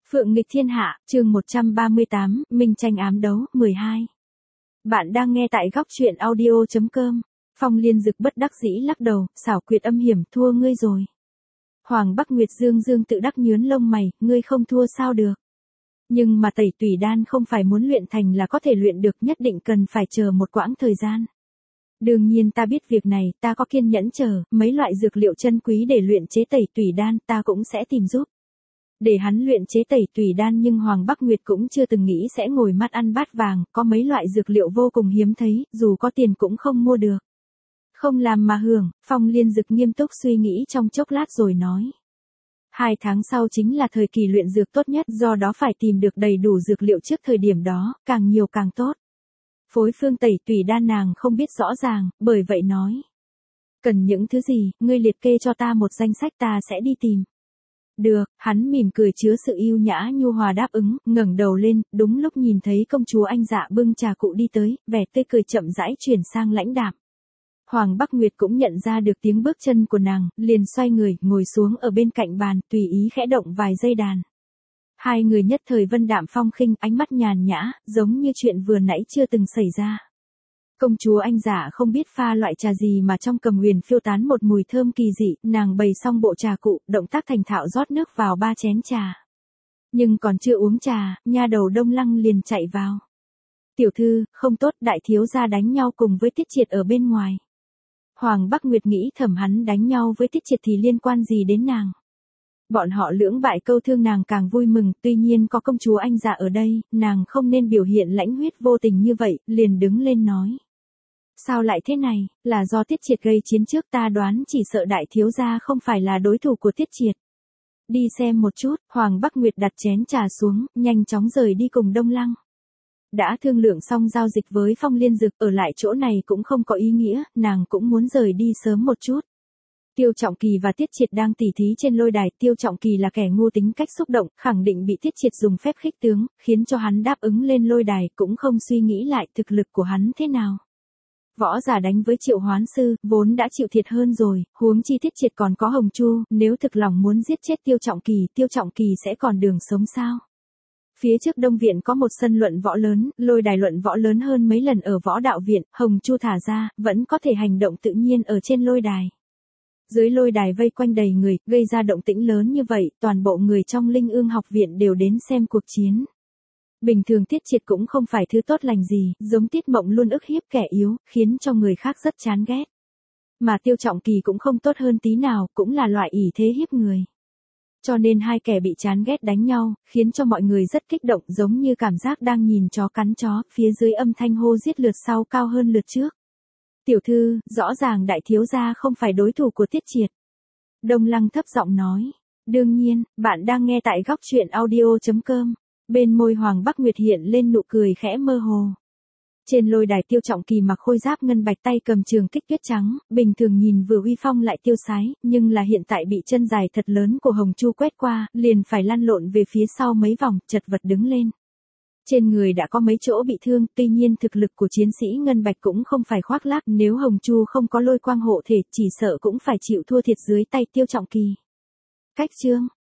Phượng nghịch thiên hạ, chương 138, Minh tranh ám đấu, 12. Bạn đang nghe tại góc truyện audio.com. Phong Liên Dực bất đắc dĩ lắc đầu, xảo quyệt âm hiểm, thua ngươi rồi. Hoàng Bắc Nguyệt Dương Dương tự đắc nhướn lông mày, ngươi không thua sao được. Nhưng mà tẩy tùy đan không phải muốn luyện thành là có thể luyện được, nhất định cần phải chờ một quãng thời gian. Đương nhiên ta biết việc này, ta có kiên nhẫn chờ, mấy loại dược liệu chân quý để luyện chế tẩy tùy đan ta cũng sẽ tìm giúp. Để hắn luyện chế tẩy tùy đan, nhưng Hoàng Bắc Nguyệt cũng chưa từng nghĩ sẽ ngồi mắt ăn bát vàng, có mấy loại dược liệu vô cùng hiếm thấy, dù có tiền cũng không mua được. Không làm mà hưởng, Phong Liên Dực nghiêm túc suy nghĩ trong chốc lát rồi nói. 2 tháng sau chính là thời kỳ luyện dược tốt nhất, do đó phải tìm được đầy đủ dược liệu trước thời điểm đó, càng nhiều càng tốt. Phối phương tẩy tùy đan nàng không biết rõ ràng, bởi vậy nói. Cần những thứ gì, ngươi liệt kê cho ta một danh sách, ta sẽ đi tìm. Được, hắn mỉm cười chứa sự yêu nhã nhu hòa đáp ứng, ngẩng đầu lên, đúng lúc nhìn thấy công chúa Anh Dạ bưng trà cụ đi tới, vẻ tươi cười chậm rãi chuyển sang lãnh đạm. Hoàng Bắc Nguyệt cũng nhận ra được tiếng bước chân của nàng, liền xoay người, ngồi xuống ở bên cạnh bàn, tùy ý khẽ động vài giây đàn. Hai người nhất thời vân đạm phong khinh, ánh mắt nhàn nhã, giống như chuyện vừa nãy chưa từng xảy ra. Công chúa Anh Dạ không biết pha loại trà gì mà trong cầm huyền phiêu tán một mùi thơm kỳ dị, nàng bày xong bộ trà cụ, động tác thành thạo rót nước vào 3 chén trà. Nhưng còn chưa uống trà, nha đầu Đông Lăng liền chạy vào. Tiểu thư, không tốt, đại thiếu gia đánh nhau cùng với Tiết Triệt ở bên ngoài. Hoàng Bắc Nguyệt nghĩ thầm, hắn đánh nhau với Tiết Triệt thì liên quan gì đến nàng. Bọn họ lưỡng bại câu thương nàng càng vui mừng, tuy nhiên có công chúa Anh Dạ ở đây, nàng không nên biểu hiện lãnh huyết vô tình như vậy, liền đứng lên nói. Sao lại thế này, là do Tiết Triệt gây chiến trước, ta đoán chỉ sợ đại thiếu gia không phải là đối thủ của Tiết Triệt. Đi xem một chút, Hoàng Bắc Nguyệt đặt chén trà xuống, nhanh chóng rời đi cùng Đông Lăng. Đã thương lượng xong giao dịch với Phong Liên Dực, ở lại chỗ này cũng không có ý nghĩa, nàng cũng muốn rời đi sớm một chút. Tiêu Trọng Kỳ và Tiết Triệt đang tỉ thí trên lôi đài, Tiêu Trọng Kỳ là kẻ ngu tính cách xúc động, khẳng định bị Tiết Triệt dùng phép khích tướng, khiến cho hắn đáp ứng lên lôi đài, cũng không suy nghĩ lại thực lực của hắn thế nào. Võ giả đánh với Triệu Hoán Sư, vốn đã chịu thiệt hơn rồi, huống chi Tiết Triệt còn có Hồng Chu, nếu thực lòng muốn giết chết Tiêu Trọng Kỳ sẽ còn đường sống sao? Phía trước Đông Viện có một sân luận võ lớn, lôi đài luận võ lớn hơn mấy lần ở Võ Đạo Viện, Hồng Chu thả ra, vẫn có thể hành động tự nhiên ở trên lôi đài. Dưới lôi đài vây quanh đầy người, gây ra động tĩnh lớn như vậy, toàn bộ người trong Linh Ương học viện đều đến xem cuộc chiến. Bình thường Tiết Triệt cũng không phải thứ tốt lành gì, giống Tiết Mộng luôn ức hiếp kẻ yếu, khiến cho người khác rất chán ghét. Mà Tiêu Trọng Kỳ cũng không tốt hơn tí nào, cũng là loại ỷ thế hiếp người. Cho nên hai kẻ bị chán ghét đánh nhau, khiến cho mọi người rất kích động, giống như cảm giác đang nhìn chó cắn chó, phía dưới âm thanh hô giết lượt sau cao hơn lượt trước. Tiểu thư, rõ ràng đại thiếu gia không phải đối thủ của Tiết Triệt. Đông Lăng thấp giọng nói. Đương nhiên, bạn đang nghe tại góc truyện audio.com. Bên môi Hoàng Bắc Nguyệt hiện lên nụ cười khẽ mơ hồ. Trên lôi đài Tiêu Trọng Kỳ mặc khôi giáp ngân bạch, tay cầm trường kích tuyết trắng, bình thường nhìn vừa uy phong lại tiêu sái, nhưng là hiện tại bị chân dài thật lớn của Hồng Chu quét qua, liền phải lăn lộn về phía sau mấy vòng, chật vật đứng lên. Trên người đã có mấy chỗ bị thương, tuy nhiên thực lực của chiến sĩ ngân bạch cũng không phải khoác lác, nếu Hồng Chu không có lôi quang hộ thể, chỉ sợ cũng phải chịu thua thiệt dưới tay Tiêu Trọng Kỳ. Cách chương